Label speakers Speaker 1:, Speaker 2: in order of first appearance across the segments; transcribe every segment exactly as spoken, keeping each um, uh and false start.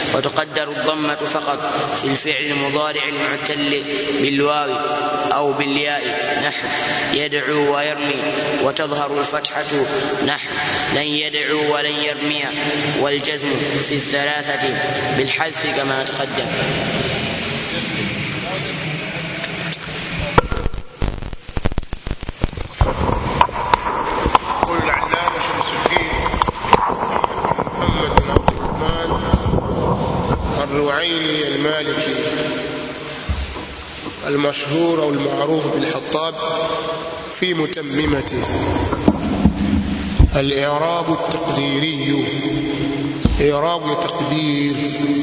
Speaker 1: وتقدر الضمة فقط في الفعل المضارع المعتل بالواو أو بالياء نحو يدعو ويرمي، وتظهر الفتحة نحو لن يدعو ولن يرمي، والجزم في الثلاثة بالحذف كما تقدم.
Speaker 2: الروعيني المالكي المشهور أو المعروف بالحطاب في متممته الإعراب التقديري، إعراب تقدير،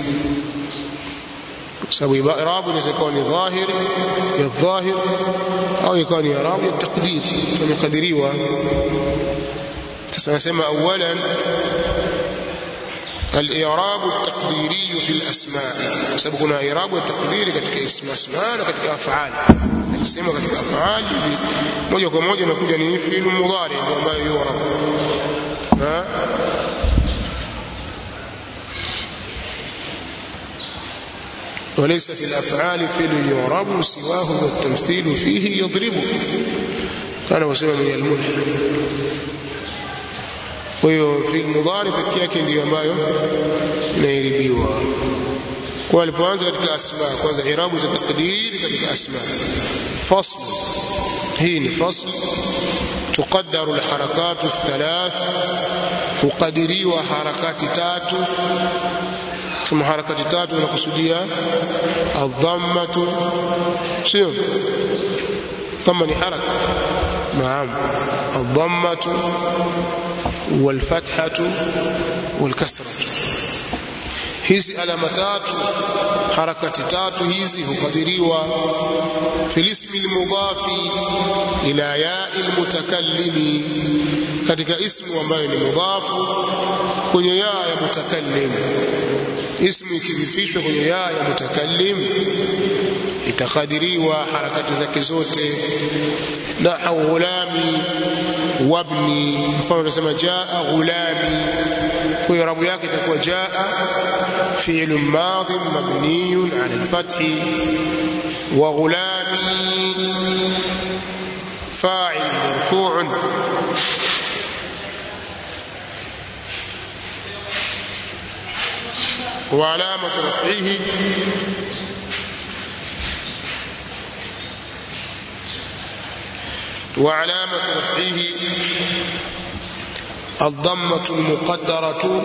Speaker 2: سوي إعراب يكون ظاهر للظاهر أو يكون إعراب التقدير كما قدريوا. تسمى أولا الإعراب التقديري في الأسماء، سبقنا إعراب التقديري katika اسم أسماء na katika أفعال. Akisema katika أفعال moja kwa moja inakuja ni fi'il mudhari ambayo yu'rab. Ha? وليس في الأفعال فعل يعرب سواه والتمثيل فيه يضرب، كان وسمى من الملح. Kwa hiyo fi'il mudhari pekee yake ndio ambayo inairibiwa. Kwa alipoanza katika asma, kwanza irabu za takdiri katika asma. Fasl, hii ni fasl. Tuqaddaru alharakatu althalath, kuqadiriwa harakati tatu. Kusema harakati tatu unakusudia adhammatu, sio dhamma ni haraka. Naam, adhammatu والفتحة والكسرة. hizi alama tatu harakati tatu hizi hukadiriwa fil ismi almudhafi ila ya'i almutakallimi, katika ismu ambayo ni mudhafu kwenye ya ya mutakallim. Ismu ikidhifishwa kwenye ya ya mutakallim itakadiriwa harakati zake zote. Nahwu ghulami wabni, mfano unasema jaa ghulami, kwa hiyo rabu yake itakuwa jaa fi'l madhi mabni ala al-fath, wa ghulami fa'il marfu'. وعلامة رفعه وعلامة رفعه الضمة المقدرة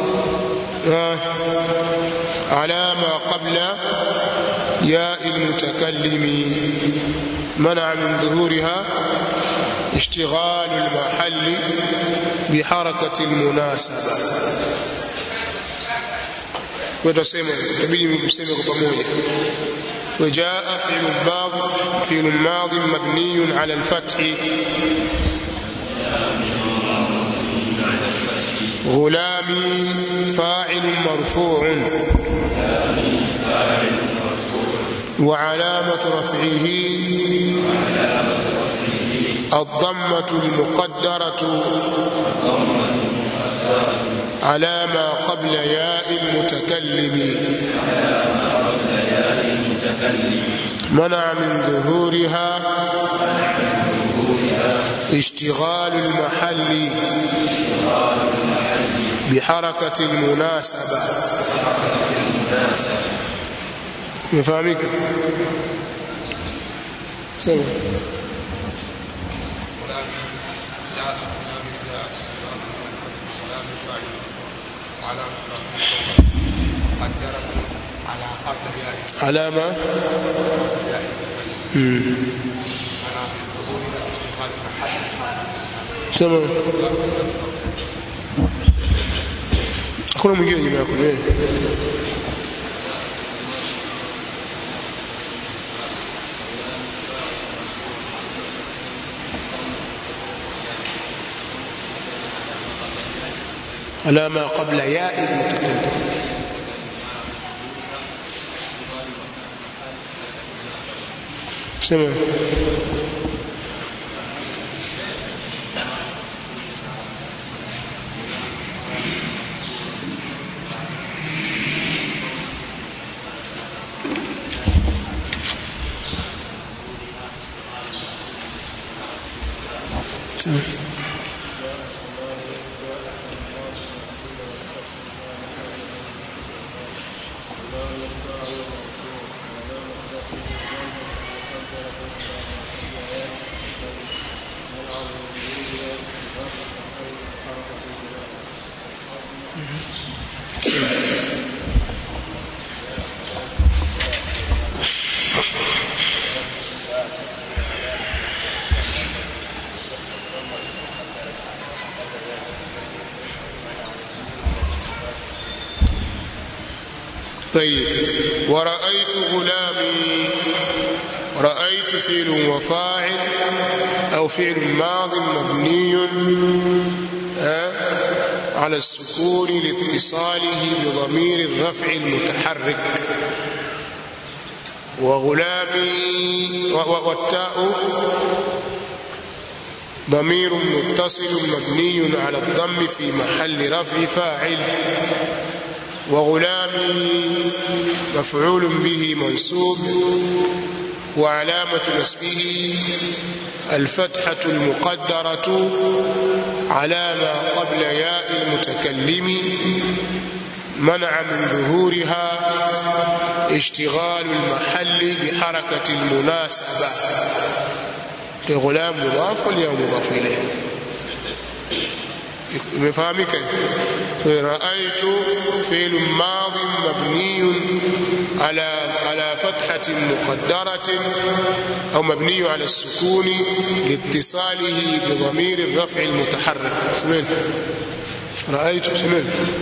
Speaker 2: على ما قبل ياء المتكلم، منع من ظهورها اشتغال المحل بحركة المناسبة. وتسمى تبين مسمى pamoja. وجاء فعل الماضي فعل الماضي مبني على الفتح، غلامي فاعل مرفوع، وعلامة رفعه الضمة المقدرة على ما قبل ياء المتكلم، منع من ظهورها اشتغال المحل بحركة المناسبة. يفهمك؟ سمع. علامة تمام. hakuna mwingine nyuma yako wewe. علامة قبل ياء المتكلم. سمع. طيب. ورأيت غلامي. رأيت فعل وفاعل أو فعل ماض مبني على السكون لاتصاله بضمير الرفع المتحرك. وغلامي والتاء ضمير متصل مبني على الضم في محل رفع فاعل. وغلامي مفعول به منصوب وعلامة نصبه الفتحة المقدرة على ما قبل ياء المتكلم منع من ظهورها اشتغال المحل بحركة المناسبة. غلام مضاف والياء مضاف إليه. بفهمك. رأيت فعل ماض مبني على على فتحة مقدرة أو مبني على السكون لاتصاله بضمير الرفع المتحرك. سمين رأيت سمين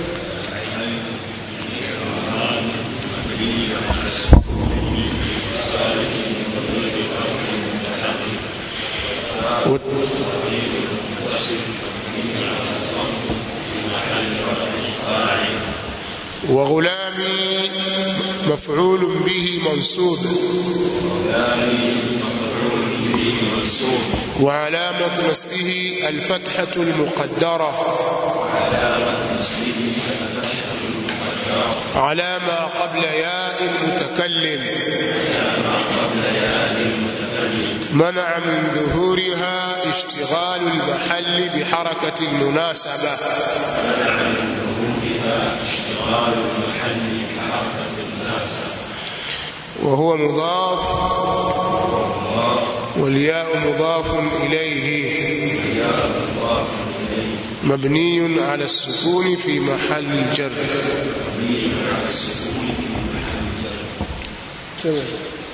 Speaker 2: وغلامي مفعول به منصوب وعلامة نصبه الفتحة المقدرة على ما قبل ياء المتكلم منع من ظهورها اشتغال المحل بحركة المناسبة. وهو مضاف والياء مضاف إليه مبني على السكون في محل الجر. تمام.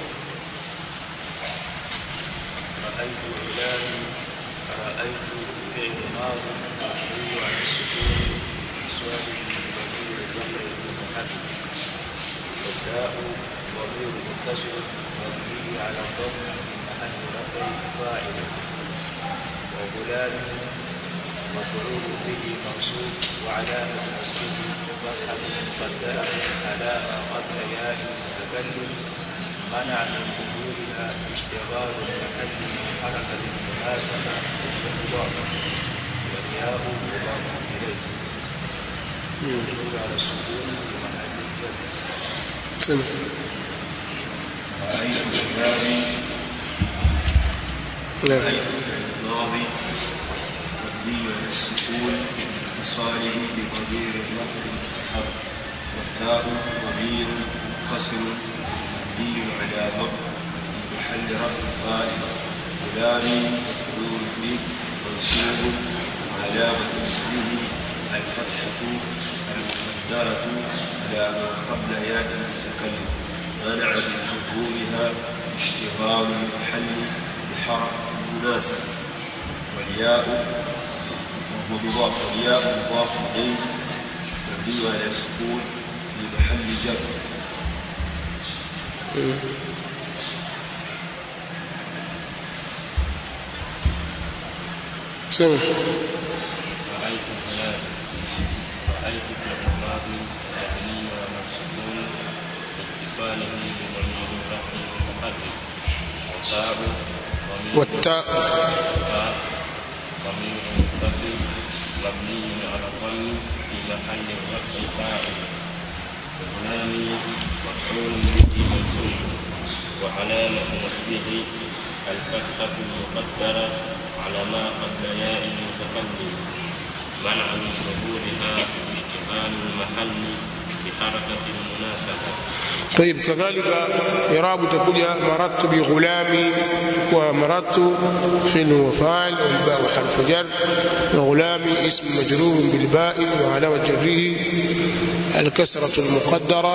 Speaker 3: ضمير متصل مبني على الضم محل رفع فاعل. وغلام مفعول به منصوب وعلامة نصبه فتحة مقدرة على ما قبل ياء المتكلم منع من ظهورها اشتغال المحل بحركة المناسبة بالإضافة. والياء مضاف إليه مبني على السكون في محل الجر. رأيت غلامي. رأيت الماضي مبني على السكون لاتصاله بضمير الرفع المتحرك. والتاء ضمير منفصل مبني على ضم في محل رفع فاعل. غلامي مفعول به منصوب وعلامة نصبه الفتحة المقدرة على ما قبل ياء المتكلم منع من ظهورها اشتغال المحل بحركة المناسبة. والياء وهو مضاف والياء مضاف إليه مبني على السكون في محل جر.
Speaker 2: سمع.
Speaker 3: رأيت الغلام. رأيت فعل ماضي مبني على السكون لاتصاله بضمير الرفع المتحرك.
Speaker 2: والتاء
Speaker 3: ضمير متصل مبني على الضم في محل الرفع فاعل. وغلامي مفعول به منصوب وعلامة نصبه الفتحة المقدرة على ما قبل ياء المتكلم منع من ظهورها اشتغال المحل بحركة المناسبة.
Speaker 2: طيب كذلك إعراب تقول مررت بغلامي ومررت فعل وفاعل والباء حرف جر وغلامي اسم مجرور بالباء وعلامة جره الكسرة المقدرة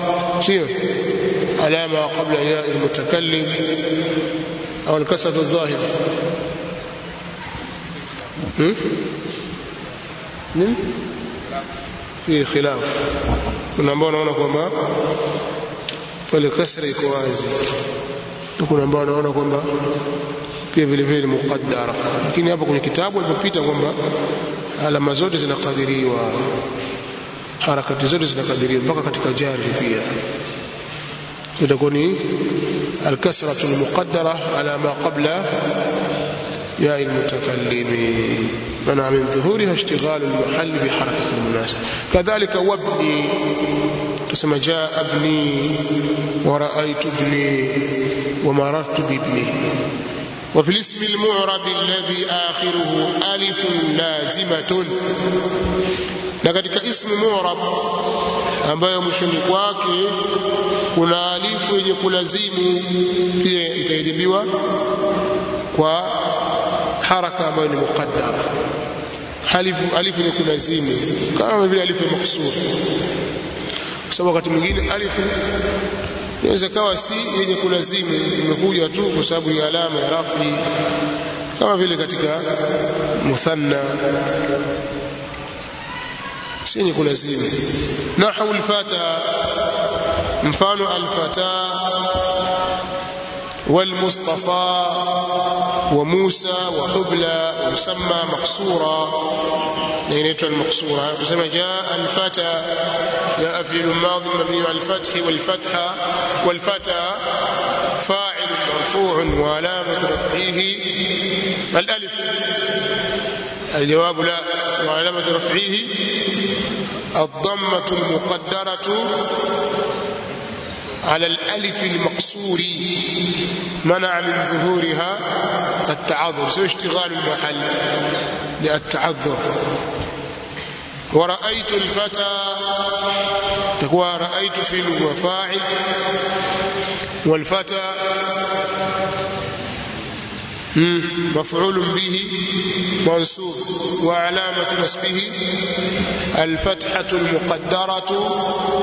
Speaker 2: على ما قبل ياء المتكلم أو الكسرة الظاهرة. نعم في خلاف. kuna ambao wanaona kwamba pale kasra iko wazi, kuna ambao wanaona kwamba pia vile vile muqaddara, lakini hapa kwenye kitabu alipopita kwamba alama zote zinakadiriwa, harakati zote zinakadiriwa mpaka katika jari pia itakuwa ni alkasratu almuqaddara ala ma qabla يا المتكلم منع من ظهورها اشتغال المحل بحركة المناسبة. كذلك وابني تسمى جاء ابني ورأيت ابني ومررت بابني. وفي الاسم المعرب الذي آخره ألف لازمة na katika ismu mu'rab ambayo mwishoni kwake kuna alifu yenye kulazimu pia itaidhibiwa kwa haraka ambayo ni muqaddara. Alifu alifu ni kulazimu kama vile alifu maksur, kwa sababu wakati mwingine alifu inaweza kawa si yenye kulazimu, imekuja tu kwa sababu ya alama ya rafi, kama vile katika muthanna si yenye kulazimu. Nahwu alfata, mfano alfata والمصطفى وموسى وحبلى يسمى مقصورا لينيت المقصورة. يسمى جاء الفتى جاء فعل ماضي مبني على الفتح والفتحة والفتى فاعل مرفوع وعلامة رفعه الألف. الجواب لا، وعلامة رفعه الضمة المقدرة على الألف المقصور منع من ظهورها التعذر، سوى اشتغال المحل للتعذر. ورأيت الفتى تقوى رأيت فعل وفاعل والفتى مفعول به منصوب وعلامة نصبه الفتحة المقدرة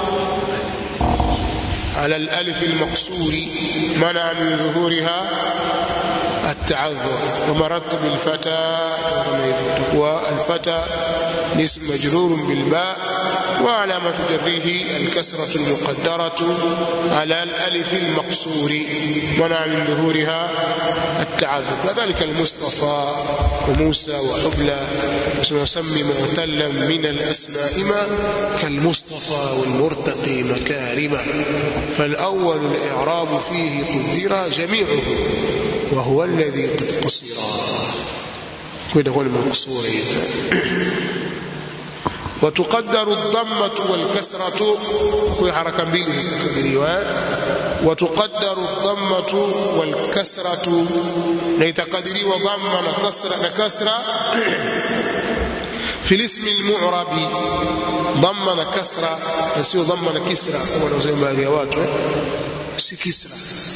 Speaker 2: على الألف المقصور منع من ظهورها التعذر. ومررت بالفتى والفتى اسم مجرور بالباء وعلامة جره الكسرة المقدرة على الألف المقصور منع من ظهورها التعذر. كذلك المصطفى وموسى وحبلى نسمي معتلا من الأسماء ما كالمصطفى والمرتقي مكارمة، فالأول الإعراب فيه قدر جميعه وهو الذي قد قصر كده هو المقصور. وتقدر الضمة والكسرة كل حركة mbili zistakadiriwa. وتقدر الضمة والكسرة na itakadiriwa dhamma na kasra na kasra في الاسم المعرب ضمن كسرة يصير ضمن كسرة كما نسمى baadhi ya watu si kisra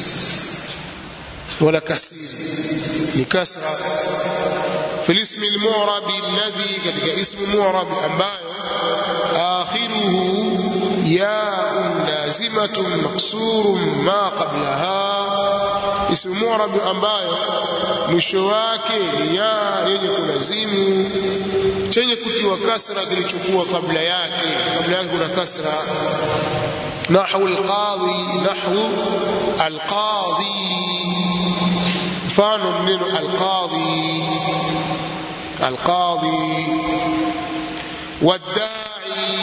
Speaker 2: ولا كسير ni kasra. في الاسم المعرب الذي katika اسم معرب ambayo آخره ياء لازمة مكسور ما قبلها. اسم معرب ambayo mwisho wake ni ya yenye kulazimu chenye kutiwa kasra kilichokuwa kabla yake, kabla yake kuna kasra. Nahwu alqadhi, nahwu alqadhi, mfano neno alqadhi alqadhi والداعي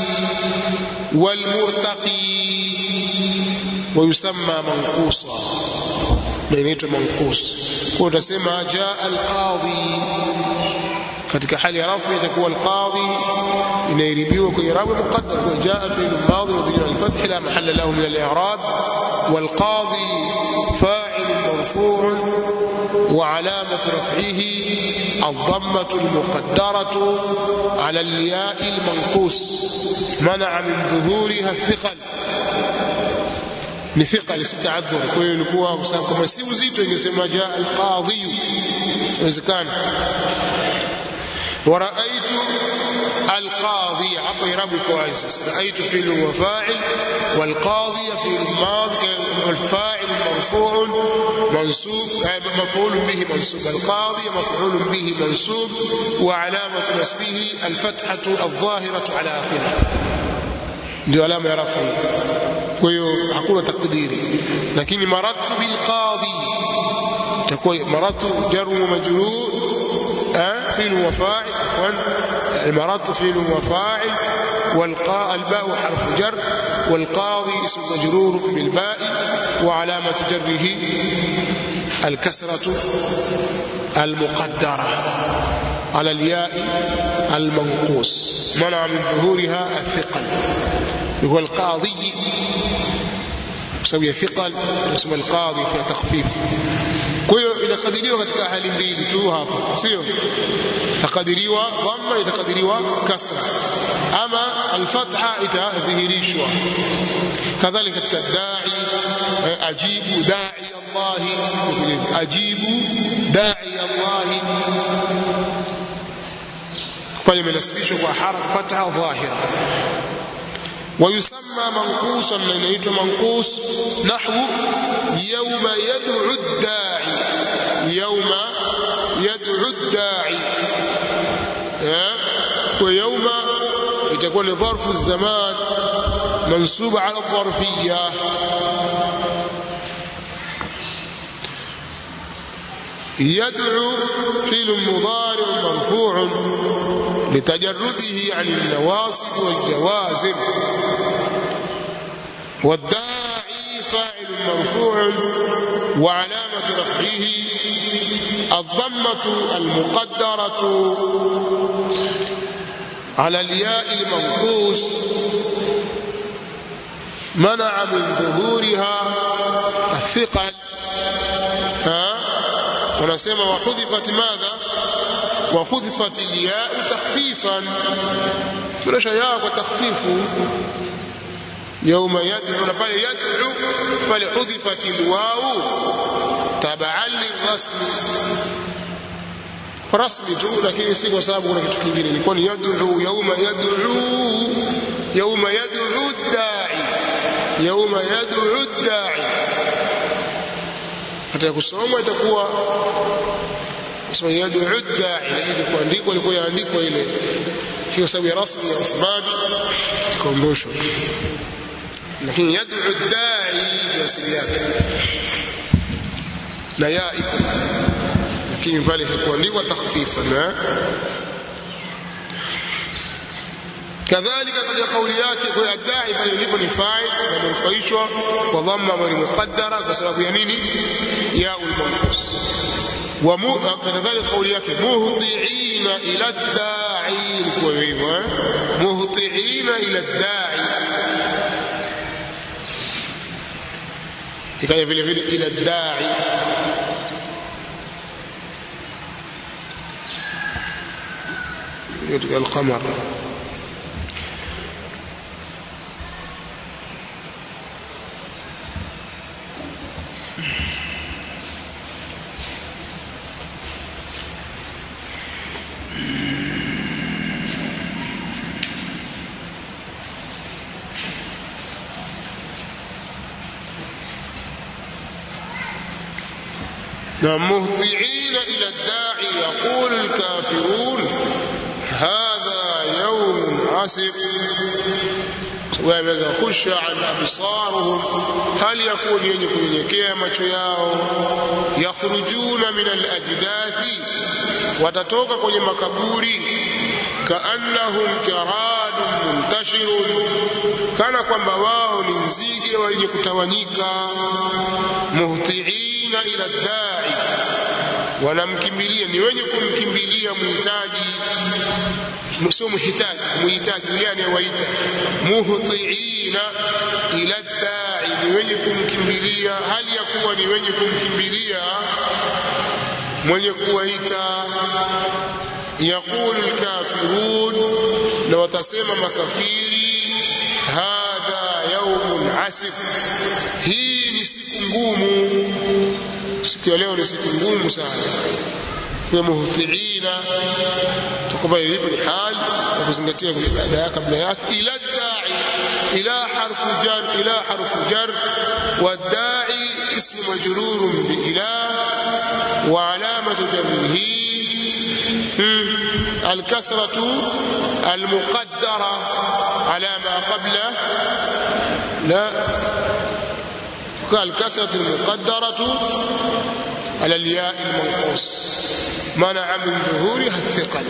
Speaker 2: والمرتقي ويسمى منقوصا inaitwa manqus. Kwa utasema jaa alqadhi katika hali ya rafu itakuwa alqadhi inairibiwa kwa i'rab muqaddar, kwa jaa fi'l madhi mabni al-fath la mahalla lahu min al-i'rab والقاضي فاعل مرفوع وعلامة رفعه الضمة المقدرة على الياء المنقوص منع من ظهورها الثقل ni thika si taadhur. Kwa hiyo ilikuwa kwa sababu kama si uzito ingesema jaa alqadhi, inawezekana. wa raaitu alqadhi, hapo irabu iko wazi sasa. Raaitu fi'l wa fa'il wal qadhi fi'l madhi wal fa'il marfu' mansub maf'ul bihi mansub, al qadhi maf'ul bihi mansub wa alamatu nasbihi al fathatu adh-dhahiratu ala akhirih, ndio alama ya rafi. Kwa hiyo hakuna takdiri, lakini maratu bil qadhi takuwa maratu jar wa majrur fi'l wa fa'il afwan maratu fi'l wa fa'il wal qa'a al ba'u harfu jar wal qadhi ism majrur bil ba'i wa alamatu jarrihi al kasratu al muqaddara ala al ya'i al manqus mana min dhuhuriha al thiqal هو القاضي بسبب ثقل اسم القاضي في تخفيف. kwa hiyo inakadiriwa katika hali mbili tu hapa, sio takadiriwa dhamma, itakadiriwa kasra, ama alfatha itadhihirishwa. kadhalika katika da'i ajibu da'i Allah, ajibu da'i Allah pale imenasibishwa kwa haraka fatha dhahira. ويسمى منقوصا لأنه منقوص نحو يوم يدعو الداعي، يوم يدعو الداعي ويوم يتكون ظرف الزمان منصوب على الظرفية. يدعو فعل مضارع مرفوع لتجرده عن النواصب والجوازم، والداعي فاعل مرفوع وعلامة رفعه الضمة المقدرة على الياء المنقوص منع من ظهورها الثقل. ها ونسمى وحذفت ماذا؟ وحذفت الياء تخفيفا، بلاش ياء وتخفيف. يوم يدعو فلي يدعو فلحذفت الواو تبعا للرسم، رسمي tu, lakini si kwa sababu kuna kitu kingine. Ilikuwa ni yad'u yawma yad'u yawma yad'u ad-da'i yawma yad'u ad-da'i. Hata kusoma itakuwa kusoma yad'u ad-da'i, lakini kuandikwa ilikuwa yaandikwa ile kwa sababu ya rasmi ya Uthmani ikaondoshwa, lakini yad'u ad-da'i ni asili yake na ya iko, lakini pale hakuandikwa takhfifan. kadhalika katika kauli yake kwa adai pale ilipo ni fa'il na mfaishwa kwa dhamma ambayo ni muqaddara kwa sababu ya nini? ya al-manqus. wa kadhalika kauli yake muhti'ina ila ad-da'i, kwa hivyo muhti'ina ila ad-da'i ikaja vile vile ila ad-da'i katika al-qamar. مهطعين إلى الداعي يقول الكافرون هذا يوم عسر وإذا خش عن أبصارهم هل يكون ينكون يكيا macho yao yakhrujuna min al-ajdathi, watatoka kwenye makaburi kaannahum jaradun muntashirun, kana kwamba wao ni nzige wenye kutawanyika. muhtiina ila ad-da'i, wanamkimbilia, ni wenye kumkimbilia muhitaji, sio muhitaji, muhitaji yule anayewaita. muhtiina ila ad-da'i, ni wenye kumkimbilia hali ya kuwa ni wenye kumkimbilia mwenye kuwaita. Yaqulu alkafirun, na watasema makafiri, hadha yaumun asif, hii ni siku ngumu. Siku ya leo ni siku ngumu sana. Kwa muhtiina tukubali hili ni hali na kuzingatia kule baada ya kabla yake. Ila da'i, ila harfu jar, ila harfu jar, wa da'i ismu majrurun bi ila wa alamatu jarrihi الكسرة المقدرة على ما قبله. لا، الكسرة المقدرة على الياء المنقوص منع من ظهورها الثقل.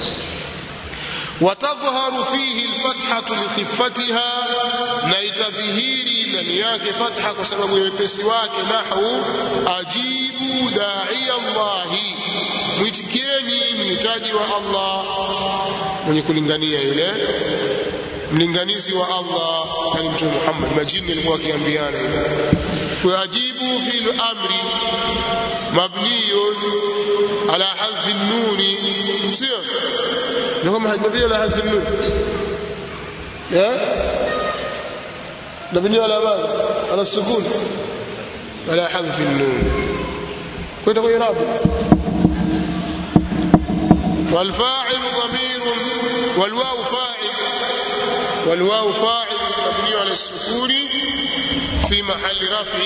Speaker 2: وتظهر فيه الفتحة لخفتها، نيتظهيري من ياك فتحة وسبب يبسواك نحو أجيبوا داعي الله، mwitikieni mhitaji wa Allah, mwenye kulingania yule mlinganizi wa Allah, yani Mtume Muhammad. Majini alikuwa akiambiana hivyo. Wajibu fil amri mabniyun ala hadfi an-nun, sio ndio kama hajabia ala hadfi an-nun ya mabni ala madha ala sukun ala hadfi an-nun, kwa hiyo irabu. والفاعل ضمير والواو فاعل، والواو فاعل مبني على السكون في محل رفع.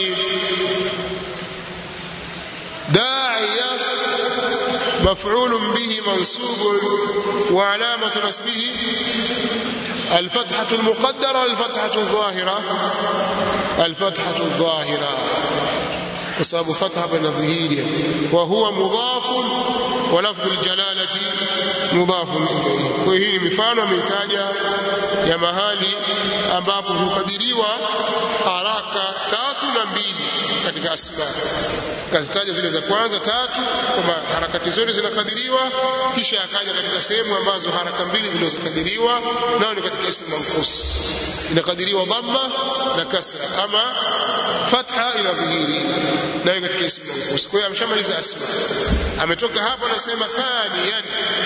Speaker 2: داعية مفعول به منصوب وعلامة نصبه الفتحة المقدرة الفتحة الظاهرة، الفتحة الظاهرة بسبب فتحة بين ظهيرها، وهو مضاف ولفظ الجلالة مضاف إليه. وهي mifano mitaja ya mahali ambapo hukadiriwa haraka tatu na mbili katika asma. Kazitaja zile za kwanza tatu kwamba harakati zote zinakadiriwa, kisha akaja katika sehemu ambazo haraka mbili zinazokadiriwa, nao ni katika ismu manqus, inakadiriwa dhamma na kasra, ama fatha ila dhihiri, nayo katika ismu manqus. Kwa hiyo ameshamaliza asma, ametoka hapo anasema thaniyan,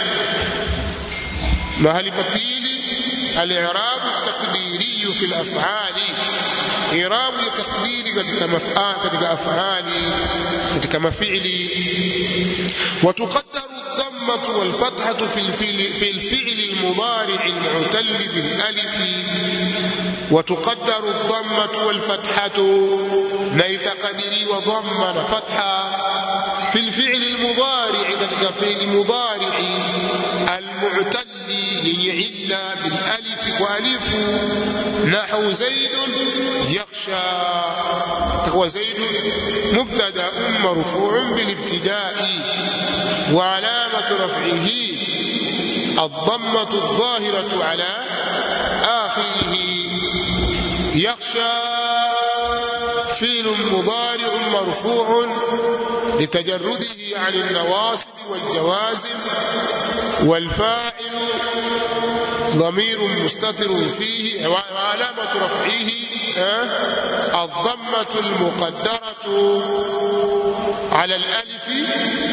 Speaker 2: mahali pa pili, al-i'rab at-taqdiri fi al-af'ali, i'rab ya taqdiri katika maf'al, katika af'ali, katika maf'ili. Wa tuqaddaru ad-dammatu wal fathatu fi al-fi'l fi al-fi'l al-mudari' al-mu'tal bil alif. Wa tuqaddaru ad-dammatu wal fathatu, na itaqadiriwa dhamma na fatha في الفعل المضارع katika fi'li mudari al-mu'tal يعلى بالالف والف، نحو زيد يخشى، هو زيد مبتدا مرفوع بالابتداء وعلامة رفعه الضمة الظاهرة على آخره. يخشى فعل مضارع مرفوع لتجرده عن النواصب والجوازم، والفاعل ضمير مستتر فيه وعلامة رفعه الضمة المقدرة على الألف،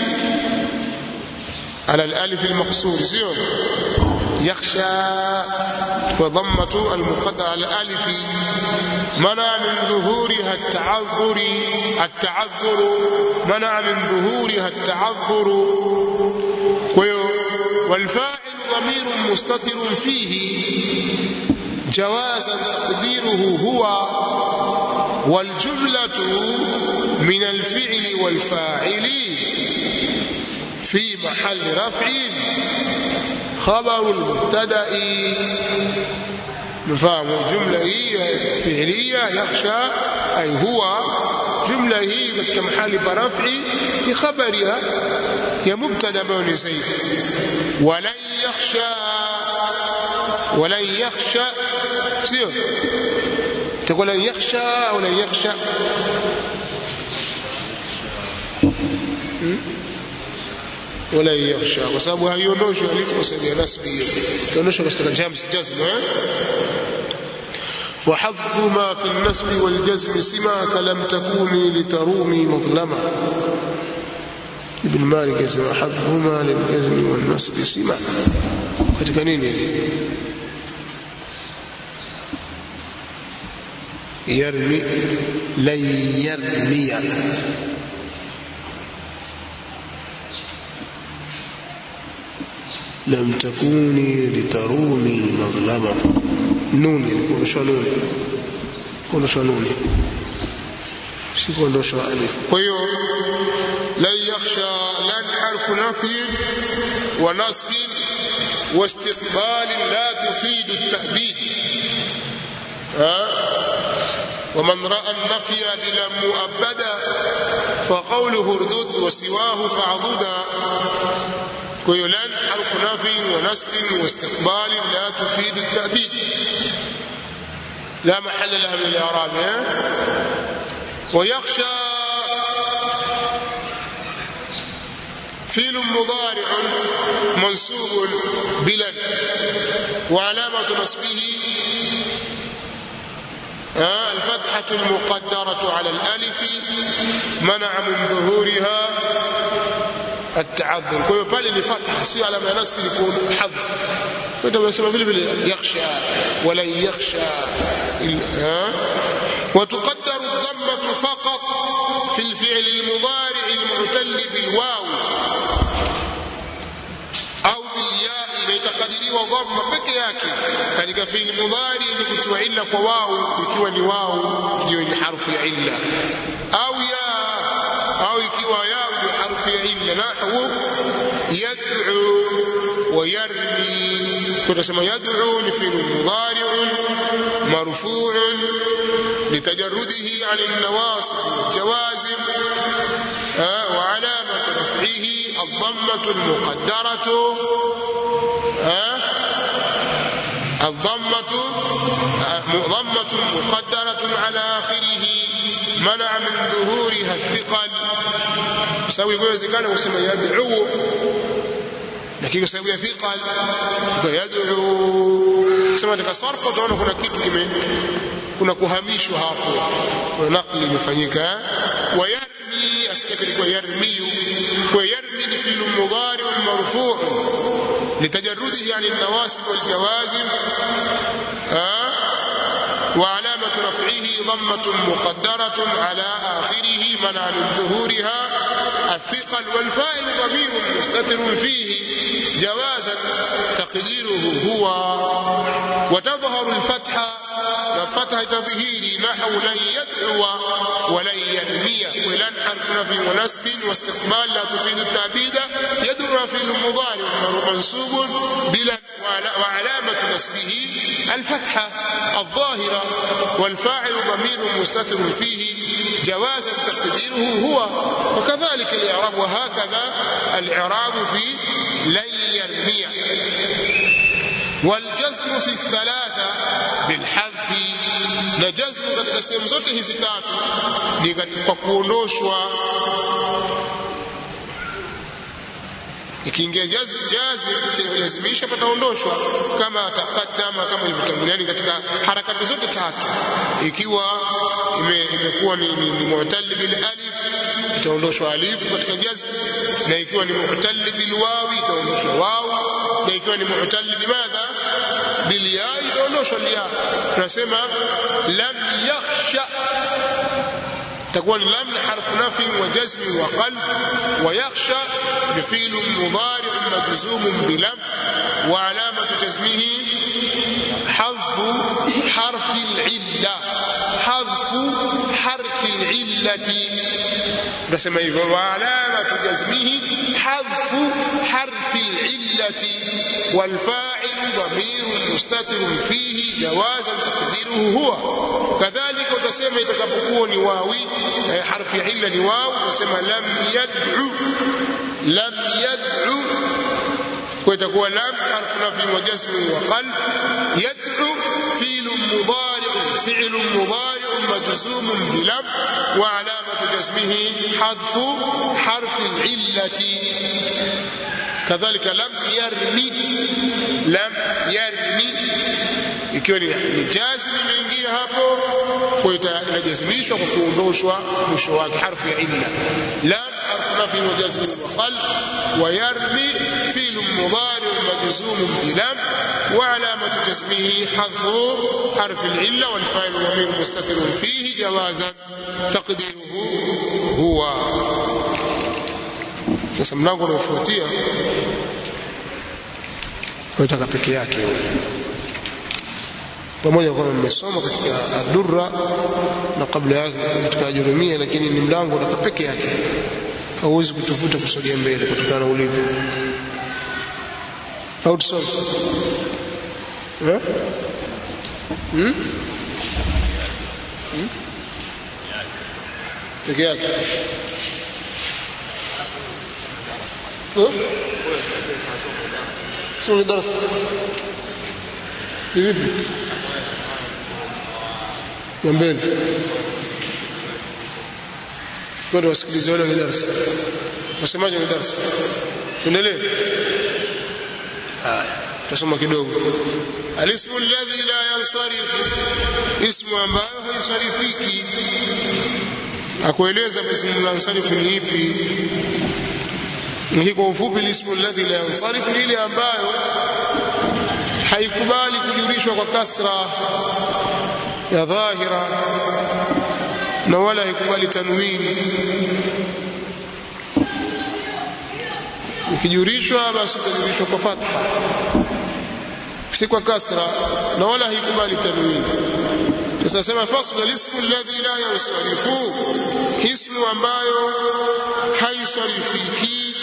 Speaker 2: على الألف المقصور زيون. يخشى وضمة المقدرة على الألف منع من ظهورها التعذر، التعذر منع من ظهورها التعذر. والفاعل ضمير مستتر فيه جوازا تقديره هو، والجملة من الفعل والفاعل في محل رفع خبر المبتدأ. نفهم الجملة هي فعلية، يخشى أي هو، جملة هي كما محل برفع بخبرها يا مبتدأ بون زيد. ولن يخشى، ولن يخشى سير تقول لن يخشى أو لن يخشى، ولا يخشى وسبب هيونوشو ألف وسبب نسبي تونوشو بس جامس جزم. وحذفهما في النسب والجزم سما كلم تكوني لترومي مظلمة. ابن مالك يسمى حذفهما للجزم والنسب سما katika nini hili يرمي لن يرمي لم تكوني لترومي مظلمة نون يكون شو نون يكون شو نون سيكون شو ألف. كيو لن يخشى لن حرف نفي ونصب واستقبال لا تفيد التأبيد. ها ومن رأى النفي بلا مؤبدا فقوله اردد وسواه فعضدا. كيو لن حرف نفي ونصب واستقبال لا تفيد التأبيد لا محل لها من الإعراب. ويخشى فعل مضارع منصوب بلن وعلامة نصبه الفتحة المقدرة على الألف منع من ظهورها التعذر. كيف pale ni fatha sio alama ya nasb ilikuwa hadh. Kwa hiyo tunasema vile vile yakhsha wala yakhsha. وتقدر الضمة فقط في الفعل المضارع المعتل بالواو أو بالياء لتقديره ضمة peke yake katika fi'il mudhari ni kutoa illa kwa wao ikiwa ni wao ndio ni harfu ya illa au ya au ikiwa ya ni harfu ya illa nahwu yad'u wa yarmi. tunasema yad'u ni fi'il mudhari marfu' لتجرده عن النواصب والجوازم وعلامة رفعه الضمة المقدرة الضمة ضمة مقدرة على آخره منع من ظهورها الثقل. سوي يقول إذا كان مسمى يدعو لكن يسوي ثقل يدعو سمع katika sarfa utaona kuna kitu kime kuna kuhamishwa hapo kuna nakli imefanyika. ويرمي أصلك ilikuwa يرمي ويرمي ni fi'l mudhari marfu' لتجرده عن النواصب والجوازم وعلامة رفعه ضمة مقدرة على آخره منع من ظهورها الثقل. والفاعل ضمير مستتر فيه جوازا تقديره هو. وتظهر الفتحة الفتحة تظهيري نحو لن يدعو ولن يرمي. ولن حرف نفي ونسب واستقبال لا تفيد التعبيد. يدعو في المضارع منصوب بلا وعلامة نسبه الفتحة الظاهرة. والفاعل ضمير مستتر فيه جوازا تقديره هو. وكذلك الإعراب وهكذا الإعراب في لن يرمي. والجزم في الثلاثة بالحذف na jazmu katika sehemu zote hizi tatu ni kwa kuondoshwa. ikiingia jazm jazm lazimisha pataondoshwa kama taqaddama kama ilivyotangulia katika harakati zote tatu. ikiwa imekuwa ni, ni, ni mu'tal bil alif itaondoshwa alif katika jazm, na ikiwa ni mu'tal bil wawi itaondoshwa waw, na ikiwa ni mu'tal bimadha bil ya itaondoshwa ya. tunasema lam yakhsha تكون لام حرف نفي وجزم وقلب. ويخشى بفعل مضارع مجزوم بلم وعلامة جزمه حذف حرف العلة حذف حرف العلة نسمى وعلامة جزمه حذف حرف العلة. والفاعل ضمير مستتر فيه جوازا تقديره هو. كذلك تسمى يتكبكون واوي حرف علة واو تسمى لم يدعو لم يدعو وتكون لم حرف نفي وجزم وقلب. يدعو فعل مضارع فعل مضارع مجزوم بلم وعلامة جزمه حذف حرف العلة. كذلك لم يرمي لم يرمي ikiwa ni jazm imeingia hapo kwa itajazimishwa kwa kuondoshwa mwisho wake harfu ya illa. lam harfu nafi wa jazm wa qalb wa yarmi fi'l mudari majzum bi lam wa alamatu jazmihi hadfu harf al-illa wal fa'il dhamir mustatir fihi jawazan taqdiruhu huwa. Sasa mlango unaofuatia unataka peke yake pamoja kama mmesoma katika ad-durra na kabla yake katika Jurumia, lakini ni mlango unataka peke yake, hauwezi kutufuta kusogea mbele kutokana na ulivyo. Au tusome eh hmm hmm peke yake سوق الدرس vipi mbele kwa wasikilizaji wale wa darasa wasemaje wa darasa endelee. haya tusoma kidogo. Alismu alladhi la yansarifu, ismu ambayo haisarifiki. Akueleza ismu la yansarifu ni ipi. Ni kwa ufupi, ismu alladhi la yansarifu ni ile ambayo haikubali kujurishwa kwa kasra ya dhahira na wala haikubali tanwini. Ikijurishwa basi itajurishwa kwa fatha, si kwa kasra, na wala haikubali tanwini. Sasa sema fasl al-ismu alladhi la yansarifu, ismu ambayo haisarifiki.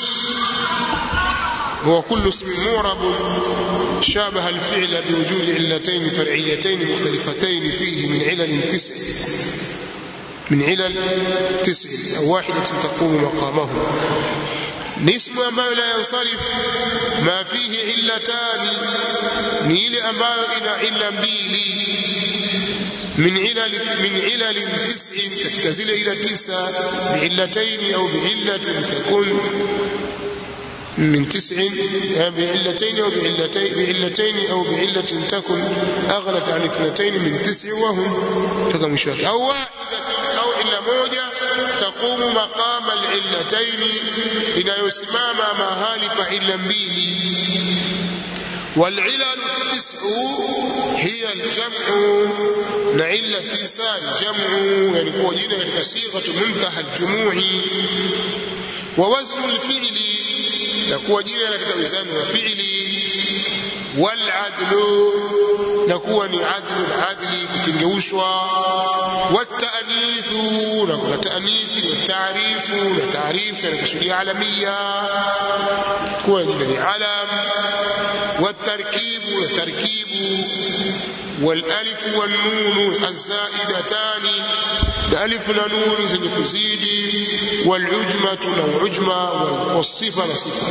Speaker 2: هو كل اسم معرب شابه الفعل بوجود علتين فرعيتين مختلفتين فيه من علل تسع من علل تسع أو واحدة تقوم مقامه. اسم ambayo la yansarif ma fihi illatani, ni ile ambayo ina illa mbili, min ilal min ilal tis'in, katika zile ila tisa, bi illatayn au bi illatin takun من تسع بعلتين أو بعلتين بعلتين أو بعلة تكن أغلت عن اثنتين من تسع وهم تكن شاك أو واحدة أو إلا موجة تقوم مقام العلتين إن يسمى ما هالك إلا بيه. والعلل التسع هي الجمع، نعلة تسع جمع يعني هو جنة صيغة منتهى الجموع. ووزن الفعل nakuwa jina katika mizani wa fi'li. Wal adlu nakuwa ni adlu, adli kukengeushwa. Wat ta'nithu na kuna ta'nithi na taarifu na taarifu na kusudia alamia kuwa jina ni alam. Wat tarkibu na tarkibu. Wal alif wan nun az-za'idatani, na alif na nun zenye kuzidi. Wal ujmatu na ujma, wal sifa na sifa.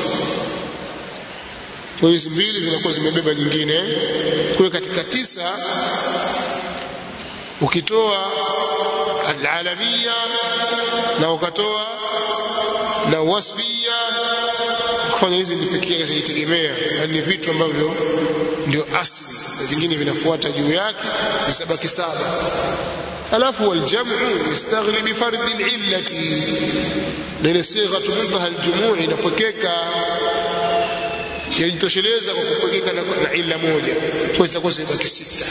Speaker 2: Kwa hizo mbili zinakuwa zimebeba nyingine. Kwa katika tisa ukitoa al-alamia na ukatoa na wasfia, kufanya hizi ni pekee zinitegemea, yani vitu ambavyo ndio asili na vingine vinafuata juu yake, isabaki saba. alafu waljamu yastaghni bi fard al-illati, na ile sigha muntaha al-jumuu inapokeka yajitosheleza kwa kupokeka na illa moja, kwa itakuwa zibaki sita.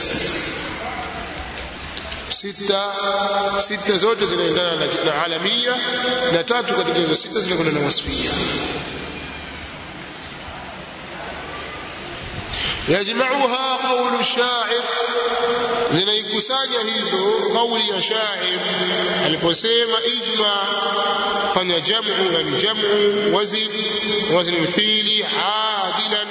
Speaker 2: Sita sita zote zinaendana na alamia, na tatu katika hizo sita zinakwenda na wasfia. يجمعها قول الشاعر, zinaikusanya hizo kauli ya shair aliposema ijma, fanya jamu, yani jamu wazn wazn alfi'li adilan.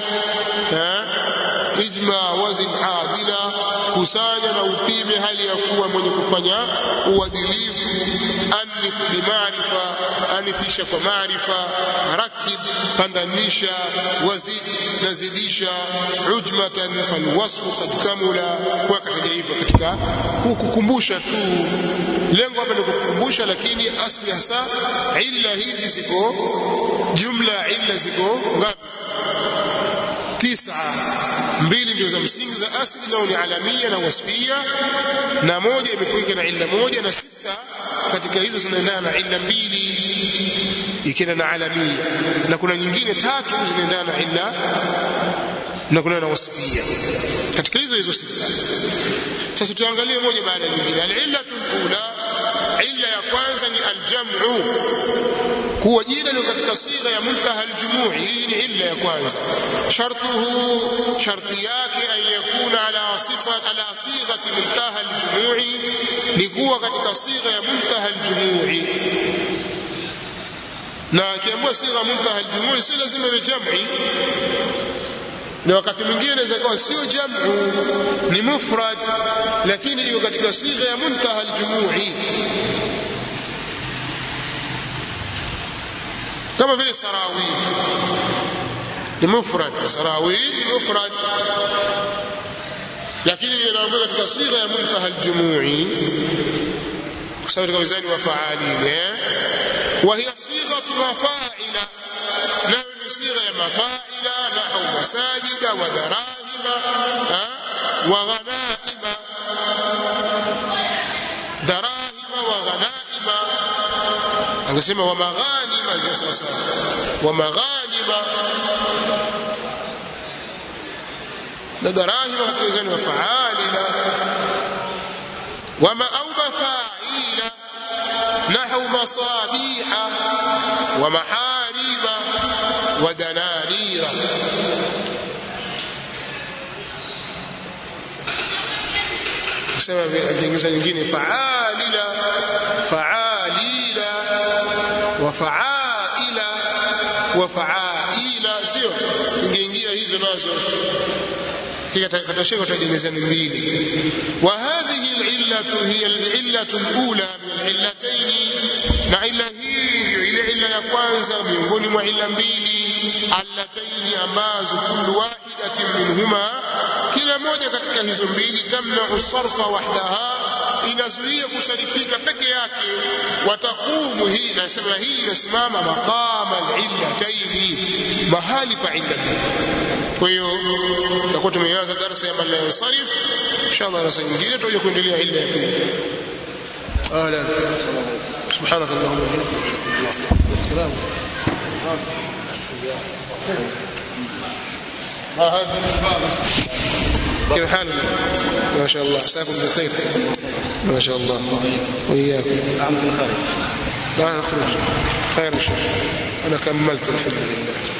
Speaker 2: Ijma wazn adila, kusanya na upime hali ya kuwa mwenye kufanya uadilifu. Anith bi maarifa, anithisha kwa maarifa. Rakib, pandanisha. Wazid, nazidisha. Ujmatan falwasfu qad kamula, kwa katika hivyo katika kukukumbusha tu, lengo hapa ni kukukumbusha, lakini asli hasa illa hizi ziko jumla, illa ziko ngapi? Tisa. mbili ndio za msingi za asili nao ni alamia na wasfia na moja imekuja na illa moja na sita katika hizo zinaendana na illa mbili ikiwa na alamia na kuna nyingine tatu zinaendana na illa na kuna na wasfia katika hizo hizo sita. Sasa tuangalie moja baada ya nyingine. Al-illatul ula, illa ya kwanza ni al-jam'u, kuwa jina liko katika sigha ya muntaha al-jumuu. Hii ni illa ya kwanza. Shartuhu, sharti yake an yakuna ala sifat ala sighati muntaha al-jumuu, ni kuwa katika sigha ya muntaha al-jumuu. Na kiambiwa sigha muntaha al-jumuu si lazima iwe jam'i, na wakati mwingine inaweza kuwa sio jamu ni mufrad lakini iko katika sigha ya muntaha al-jumuu, kama vile sarawil ni mufrad, sarawil ni mufrad lakini inaongea katika sigha ya muntaha al-jumuu kwa sababu katika wizani wa fa'alin, wa hiya sighatu mafa'ila, na ni sigha ya mafa'ila nahwu masajida wa darahima wa ghanaima, darahima wa ghanaima, angesema wa maghanima, angesema sawa wa maghanima na darahima katika wizani wa fa'alina, wa ma au mafa'ila nahwu masabiha wa mahariba wa dananira. Sema viingiza nyingine fa'alila fa'alila wa fa'aila wa fa'aila, sio ingeingia hizo nazo katika shekho tajeneza mbili. Wa hadhihi al-illatu hiya al-illatu al-ula min al-illatayn, na illa hii ndio ile illa ya kwanza miongoni mwa illa mbili allatayn ambazo kullu wahidatin minhuma, kila moja katika hizo mbili tamna'u sarfa wahdaha, inazuia kusarifika peke yake. Wataqumu, hii nasema hii inasimama maqama al-illatayn, mahali pa illa mbili. Kwa hiyo tutakuwa tumeanza darasa ya man la yansarif, inshallah darasa nyingine tutakuja kuendelea illa ya pili. Ala subhanaka allahumma wa bihamdika salam كيف حالك؟ ما شاء الله عساكم بخير ما شاء الله وإياكم. أعمل في الخارج. لا نخرج خير إن شاء الله. أنا كملت الحمد لله.